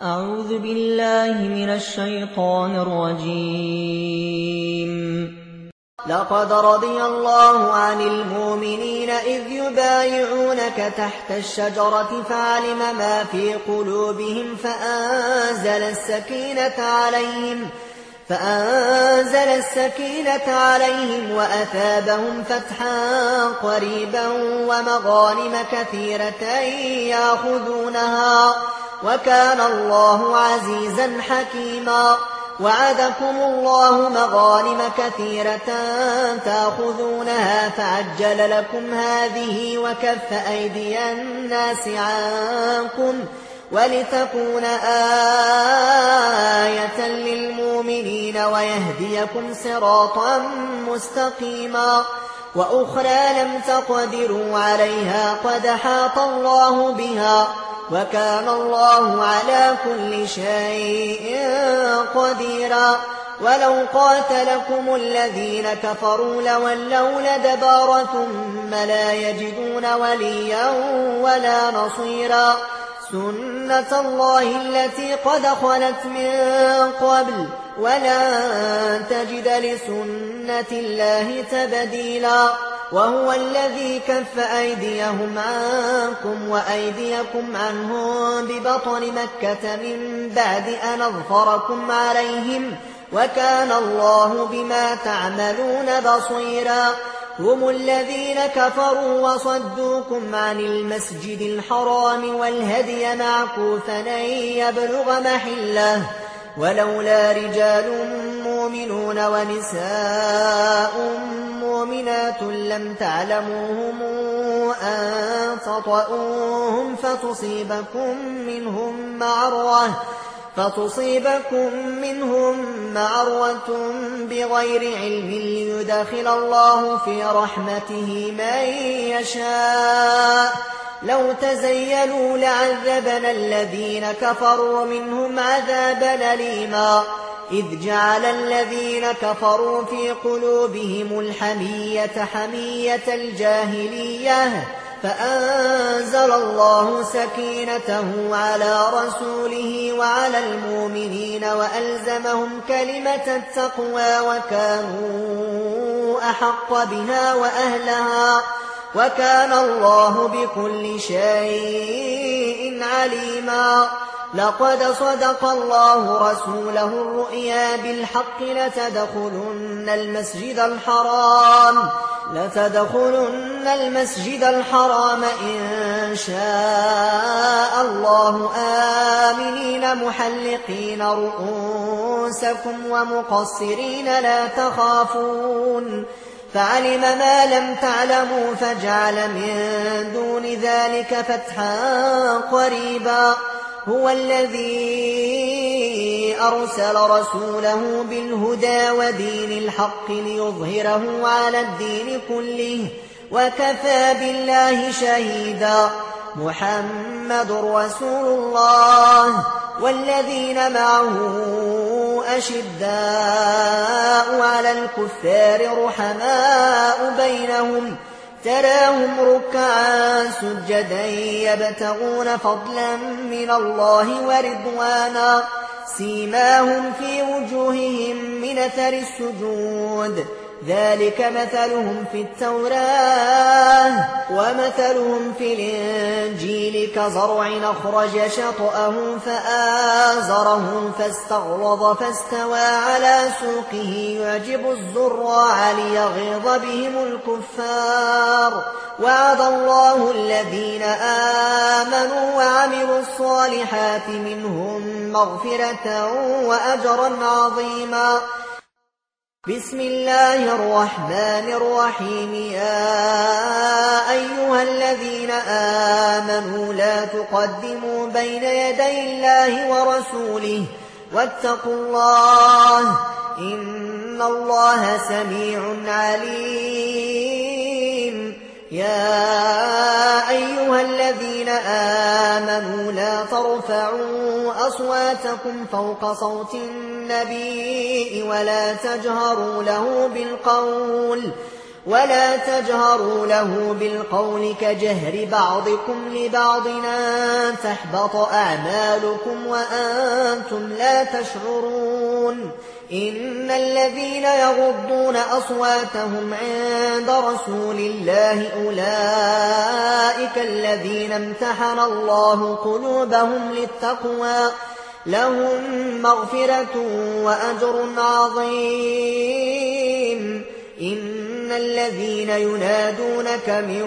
أعوذ بالله من الشيطان الرجيم. لقد رضي الله عن المؤمنين إذ يبايعونك تحت الشجرة فعلم ما في قلوبهم فأنزل السكينة عليهم وأثابهم فتحا قريبا ومغانم كثيرة يأخذونها وكان الله عزيزا حكيما. وعدكم الله مغانم كثيرة تأخذونها فعجل لكم هذه وكف أيدي الناس عنكم ولتكون آية للمؤمنين ويهديكم صراطا مستقيما. وأخرى لم تقدروا عليها قد حاط الله بها وكان الله على كل شيء قديرا. ولو قاتلكم الذين كفروا لولوا الأدبار ثم لا يجدون وليا ولا نصيرا. سنة الله التي قد خلت من قبل ولن تجد لسنة الله تبديلا. وهو الذي كف أيديهم عنكم وأيديكم عنهم ببطن مكة من بعد أن أظفركم عليهم وكان الله بما تعملون بصيرا. هم الذين كفروا وصدوكم عن المسجد الحرام والهدي معكوفا أن يبلغ محله ولولا رجال مؤمنون ونساء مؤمنات لم تعلموهم أن تطؤوهم فتصيبكم منهم معرة بغير علم ليدخل الله في رحمته من يشاء. لو تزيلوا لعذبنا الذين كفروا منهم عذابا أليما. إذ جعل الذين كفروا في قلوبهم الحمية حمية الجاهلية فأنزل الله سكينته على رسوله وعلى المؤمنين وألزمهم كلمة التقوى وكانوا أحق بها وأهلها وكان الله بكل شيء عليما. لقد صدق الله رسوله الرؤيا بالحق لتدخلن المسجد الحرام إن شاء الله آمنين محلقين رؤوسكم ومقصرين لا تخافون فعلم ما لم تعلموا فجعل من دون ذلك فتحا قريبا. هو الذي أرسل رسوله بالهدى ودين الحق ليظهره على الدين كله وكفى بالله شهيدا. محمد رسول الله والذين معه أشداء على الكفار رحماء بينهم تراهم ركعا سجدا يبتغون فضلا من الله ورضوانا سيماهم في وجوههم من أثر السجود ذلك مثلهم في التوراة ومثلهم في الإنجيل كزرع أخرج شطأه فآزره فاستغلظ فاستوى على سوقه يعجب الزراع ليغيظ بهم الكفار. وعد الله الذين آمنوا وعملوا الصالحات منهم مغفرة وأجرا عظيما. بسم الله الرحمن الرحيم. يا أيها الذين آمنوا لا تقدموا بين يدي الله ورسوله واتقوا الله إن الله سميع عليم. يا أيها الذين آمنوا لا ترفعوا أصواتكم فوق صوت النبي ولا تجهروا له بالقول ولا تجهروا له بالقول كجهر بعضكم لبعض أن تحبط أعمالكم وأنتم لا تشعرون إن الذين يغضون أصواتهم عند رسول الله أولئك الذين امتحن الله قلوبهم للتقوى لهم مغفرة وأجر عظيم إن الذين ينادونك من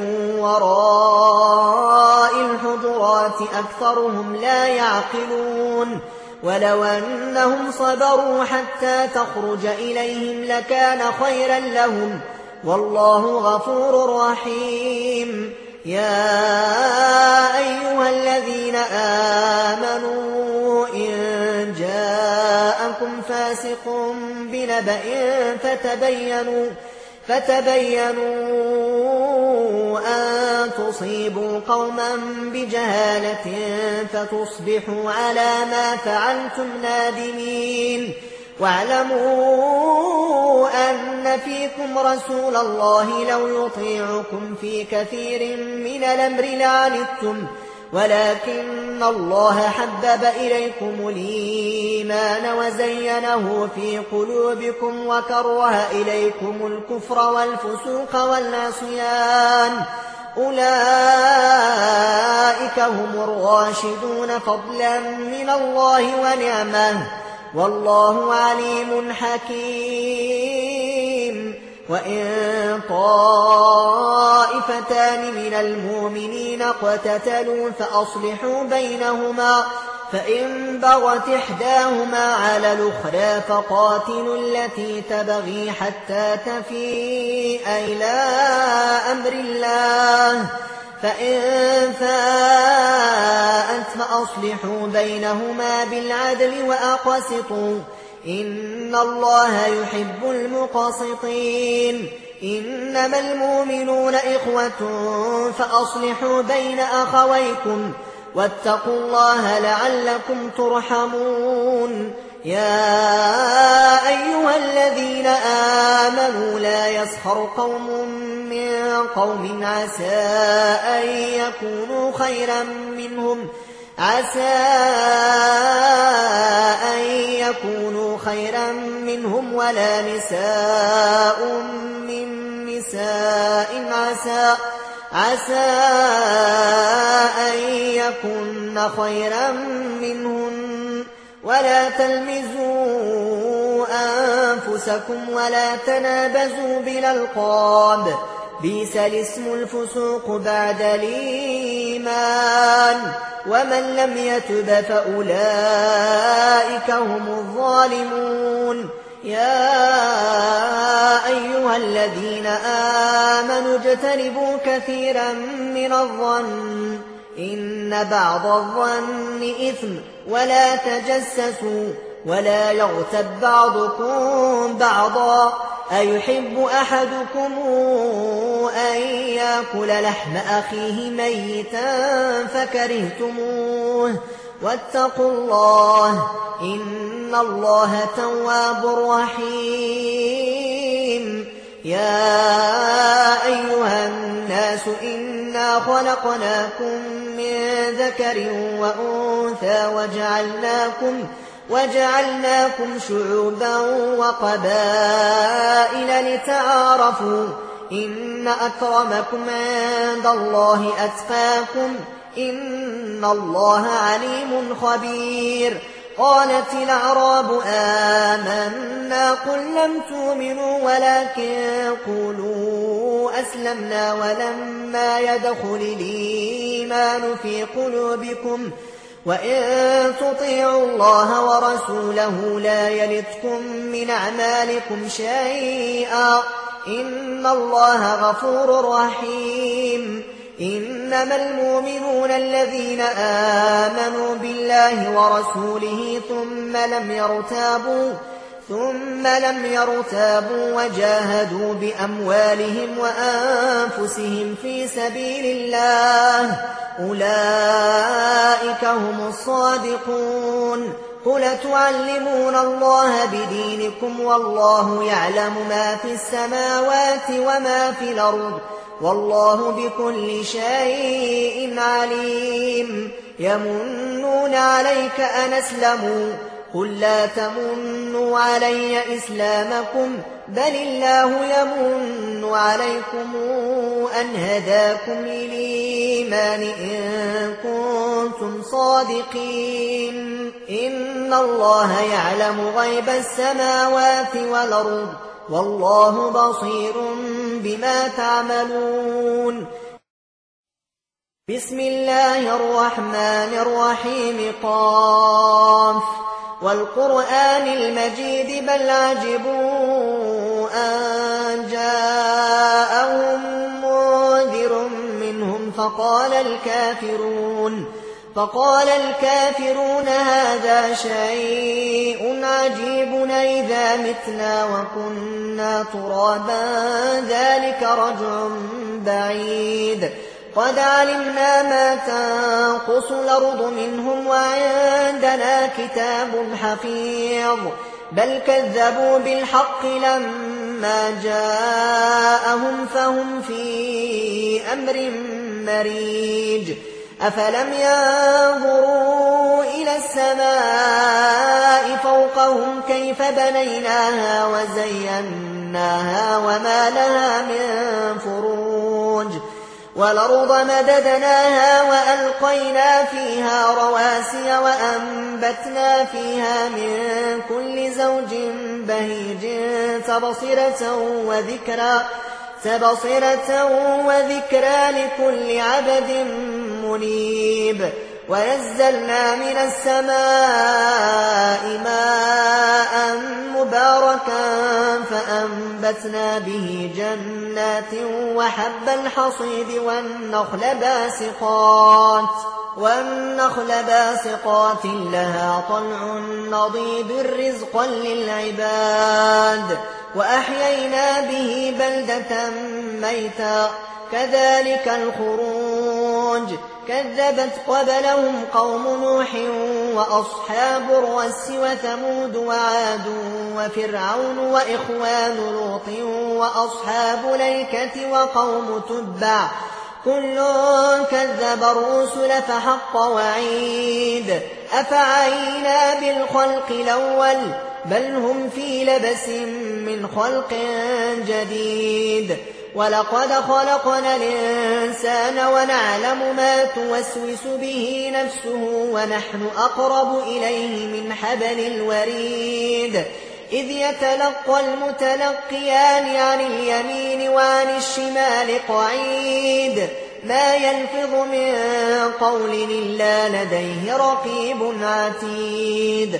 وراء الحجرات أكثرهم لا يعقلون ولو أنهم صبروا حتى تخرج إليهم لكان خيرا لهم والله غفور رحيم يا أيها الذين آمنوا إن جاءكم فاسق بنبأ فتبينوا أن تصيبوا قوما بجهالة فتصبحوا على ما فعلتم نادمين واعلموا أن فيكم رسول الله لو يطيعكم في كثير من الأمر لعنتم ولكن الله حبب إليكم الإيمان وزينه في قلوبكم وكره إليكم الكفر والفسوق والعصيان أولئك هم الراشدون فضلا من الله ونعمه والله عليم حكيم وإن طائفتان من المؤمنين اقتتلوا فأصلحوا بينهما فإن بغت إحداهما على الأخرى فقاتلوا التي تبغي حتى تفيء إلى أمر الله فإن فاءت فأصلحوا بينهما بالعدل وأقسطوا إن الله يحب المقسطين إنما المؤمنون إخوة فأصلحوا بين أخويكم واتقوا الله لعلكم ترحمون يا أيها الذين آمنوا لا يسخر قوم من قوم عسى أن يكونوا خيرا منهم ولا نساء من نساء عسى أن يكن خيرا منهن ولا تلمزوا أنفسكم ولا تنابزوا بالألقاب بئس الاسم الفسوق بعد الإيمان ومن لم يتب فأولئك هم الظالمون يا أيها الذين آمنوا اجتنبوا كثيرا من الظن إن بعض الظن إثم ولا تجسسوا ولا يغتب بعضكم بعضا أيحب أحدكم أن يأكل لحم أخيه ميتا فكرهتموه واتقوا الله إن الله تواب رحيم يا أيها الناس إنا خلقناكم من ذكر وأنثى وجعلناكم شعوبا وقبائل لتعارفوا إن أكرمكم عند الله أتقاكم إن الله عليم خبير قالت الأعراب آمنا قل لم تؤمنوا ولكن قولوا أسلمنا ولما يدخل الإيمان في قلوبكم وإن تطيعوا الله ورسوله لا يلتكم من أعمالكم شيئا إن الله غفور رحيم إنما المؤمنون الذين آمنوا بالله ورسوله ثم لم يرتابوا وجاهدوا بأموالهم وأنفسهم في سبيل الله أولئك هم الصادقون. قل تعلمون الله بدينكم والله يعلم ما في السماوات وما في الأرض والله بكل شيء عليم. يمنون عليك أن أسلموا قل لا تمنوا علي إسلامكم بل الله يمن عليكم أن هداكم للإيمان إن كنتم صادقين. إن الله يعلم غيب السماوات والأرض والله بصير بما تعملون. بسم الله الرحمن الرحيم قاف والقرآن المجيد بل عجبوا أن جاءهم منذر منهم فقال الكافرون هذا شيء عجيب أئذا متنا وكنا ترابا ذلك رجع بعيد. قد علمنا ما تنقص الأرض منهم وعندنا كتاب حفيظ بل كذبوا بالحق لما جاءهم فهم في أمر مريج. أفلم ينظروا إلى السماء فوقهم كيف بنيناها وزيناها وما لها من فروج والأرض مددناها وألقينا فيها رواسي وأنبتنا فيها من كل زوج بهيج تبصرة وذكرى لكل عبد منيب. ونزلنا من السماء ماء مباركا فأنبتنا به جنات وحب الحصيد والنخل باسقات لها طلع نضيد رزقا للعباد وأحيينا به بلدة ميتا كذلك الخروج. كذبت قبلهم قوم نوح وأصحاب الرس وثمود وعاد وفرعون وإخوان لوط وأصحاب الأيكة وقوم تبع كل كذب الرسل فحق وعيد. أفعينا بالخلق الأول بل هم في لبس من خلق جديد. ولقد خلقنا الإنسان ونعلم ما توسوس به نفسه ونحن أقرب إليه من حبل الوريد. إذ يتلقى المتلقيان عن اليمين وعن الشمال قعيد ما يلفظ من قول إلا لديه رقيب عتيد.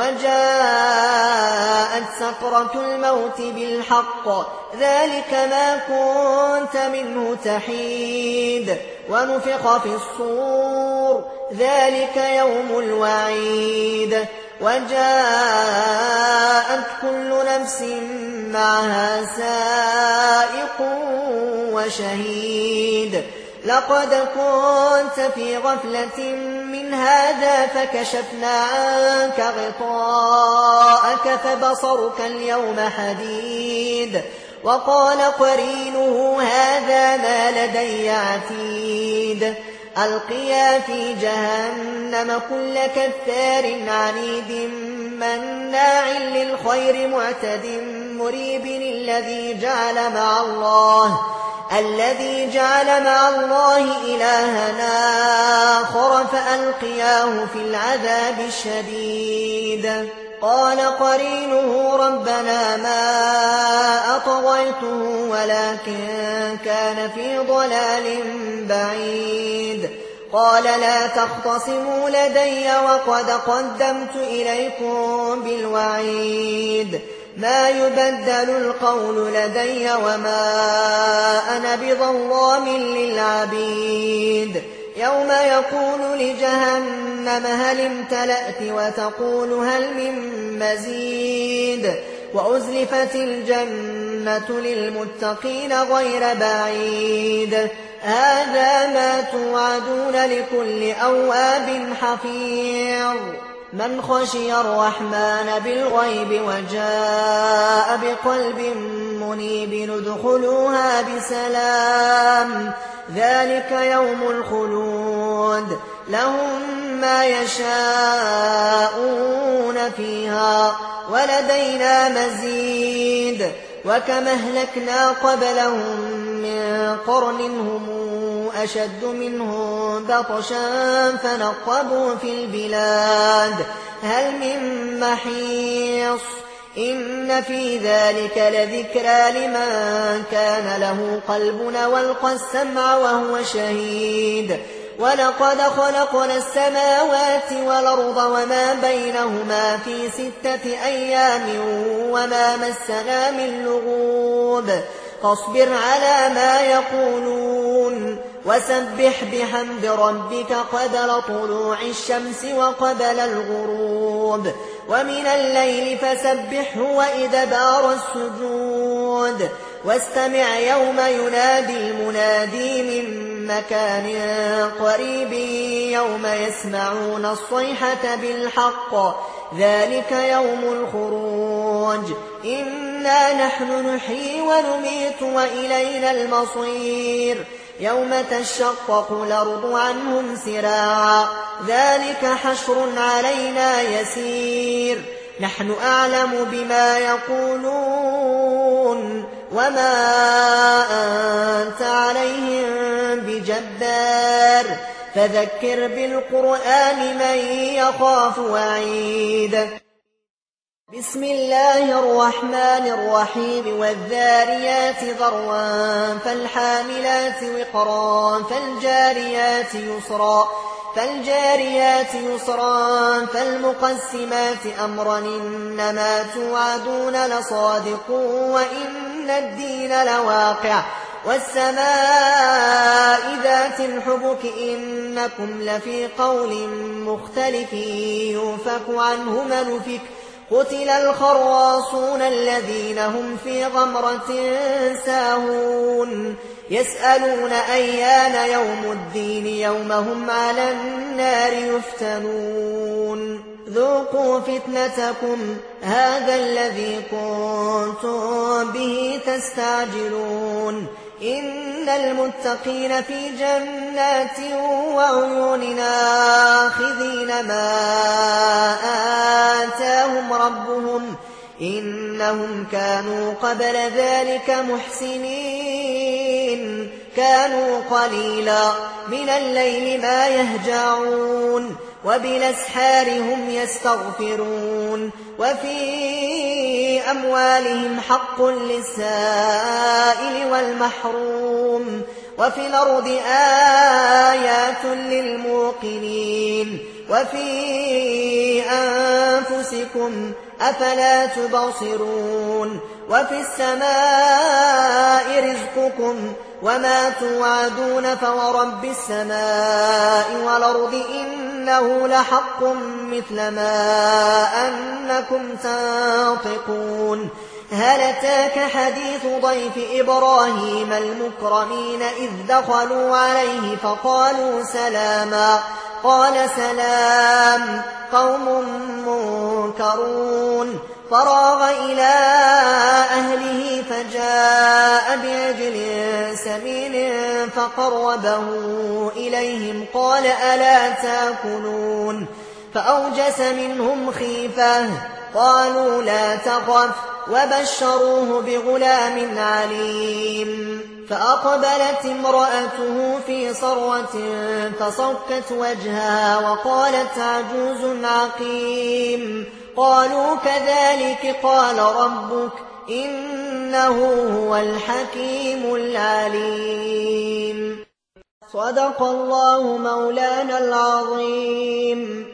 وجاءت سكرة الموت بالحق ذلك ما كنت منه تحيد. ونفخ في الصور ذلك يوم الوعيد. وجاءت كل نفس معها سائق وشهيد. لقد كنت في غفلة من هذا فكشفنا عنك غطاءك فبصرك اليوم حديد. وقال قرينه هذا ما لدي عتيد. ألقيا في جهنم كل كفار عنيد مناع للخير معتد مريب الذي جعل مع الله إلهنا آخر فألقياه في العذاب الشديد. قال قرينه ربنا ما أطغيته ولكن كان في ضلال بعيد. قال لا تختصموا لدي وقد قدمت إليكم بالوعيد. ما يبدل القول لدي وما أنا بظلام للعبيد. يوم يقول لجهنم هل امتلأت وتقول هل من مزيد وأزلفت الجنة للمتقين غير بعيد هذا ما توعدون لكل أواب حفيظ من خشي الرحمن بالغيب وجاء بقلب منيب ادخلوها بسلام ذلك يوم الخلود لهم ما يشاءون فيها ولدينا مزيد وكم أهلكنا قبلهم من قرن هم أشد منهم بطشا فنقبوا في البلاد هل من محيص إن في ذلك لذكرى لمن كان له قلب والقى السمع وهو شهيد ولقد خلقنا السماوات والأرض وما بينهما في 6 أيام وما مسنا من لغوب فاصبر على ما يقولون وسبح بحمد ربك قبل طلوع الشمس وقبل الغروب ومن الليل فسبحه وإدبار السجود واستمع يوم ينادي المنادي من مكان قريب يوم يسمعون الصيحة بالحق ذلك يوم الخروج إنا نحن نحيي ونميت وإلينا المصير يوم تشقق الأرض عنهم سراعا ذلك حشر علينا يسير نحن أعلم بما يقولون وما أنت عليهم بجبار فذكر بالقرآن من يخاف وعيد بسم الله الرحمن الرحيم والذاريات ذروا فالحاملات وقرا فالجاريات يسرا فالمقسمات أمرا إنما توعدون لصادق وإن الدين لواقع والسماء ذات الحبك إنكم لفي قول مختلف يؤفك عنه من أفك قتل الخراصون الذين هم في غمرة ساهون يسألون أيان يوم الدين يوم هم على النار يفتنون ذوقوا فتنتكم هذا الذي كنتم به تستعجلون إن المتقين في جنات وعيون آخذين ما آتاهم ربهم إنهم كانوا قبل ذلك محسنين كانوا قليلا من الليل ما يهجعون وبالأسحار هم يستغفرون وفي أموالهم حق للسائل والمحروم وفي الأرض آيات للموقنين وفي أنفسكم أفلا تبصرون وفي السماء رزقكم وما توعدون فورب السماء والأرض إنه لحق مثل ما أنكم تنطقون هل أتاك حديث ضيف إبراهيم المكرمين إذ دخلوا عليه فقالوا سلاما قال سلام قوم منكرون فراغ إلى أهله فجاء بعجل سمين فقربه إليهم قال ألا تأكلون فأوجس منهم خيفة قالوا لا تخف وبشروه بغلام عليم فأقبلت امرأته في صرة فصكت وجهها وقالت عجوز عقيم قالوا كذلك قال ربك إنه هو الحكيم العليم صدق الله مولانا العظيم.